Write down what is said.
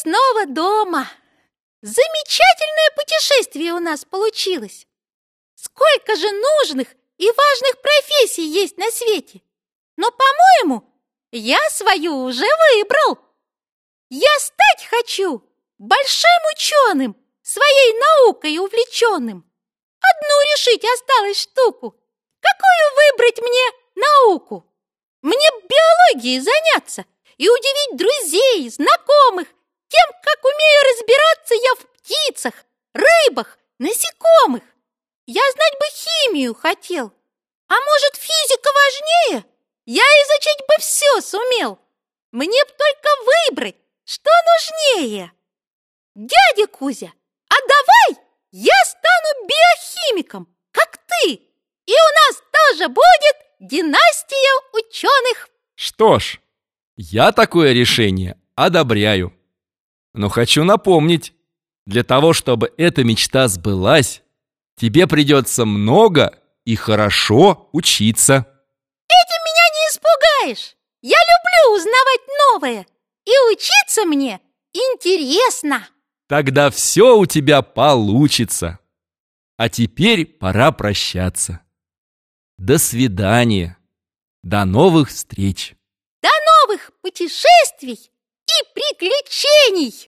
снова дома. Замечательное путешествие у нас получилось. Сколько же нужных и важных профессий есть на свете. Но, по-моему, я свою уже выбрал. Я стать хочу большим ученым, своей наукой увлеченным. Одну решить осталось штуку. Какую выбрать мне науку? Мне биологией заняться и удивить друзей, знакомых тем, как умею разбираться я в птицах, рыбах, насекомых. Я знать бы химию хотел. А может, физика важнее? Я изучить бы все сумел. Мне б только выбрать, что нужнее. Дядя Кузя, а давай я стану биохимиком, как ты, и у нас тоже будет династия ученых. Что ж, я такое решение одобряю. Но хочу напомнить, для того, чтобы эта мечта сбылась, тебе придется много и хорошо учиться. Этим меня не испугаешь. Я люблю узнавать новое, и учиться мне интересно. Тогда все у тебя получится. А теперь пора прощаться. До свидания. До новых встреч. До новых путешествий и приключений!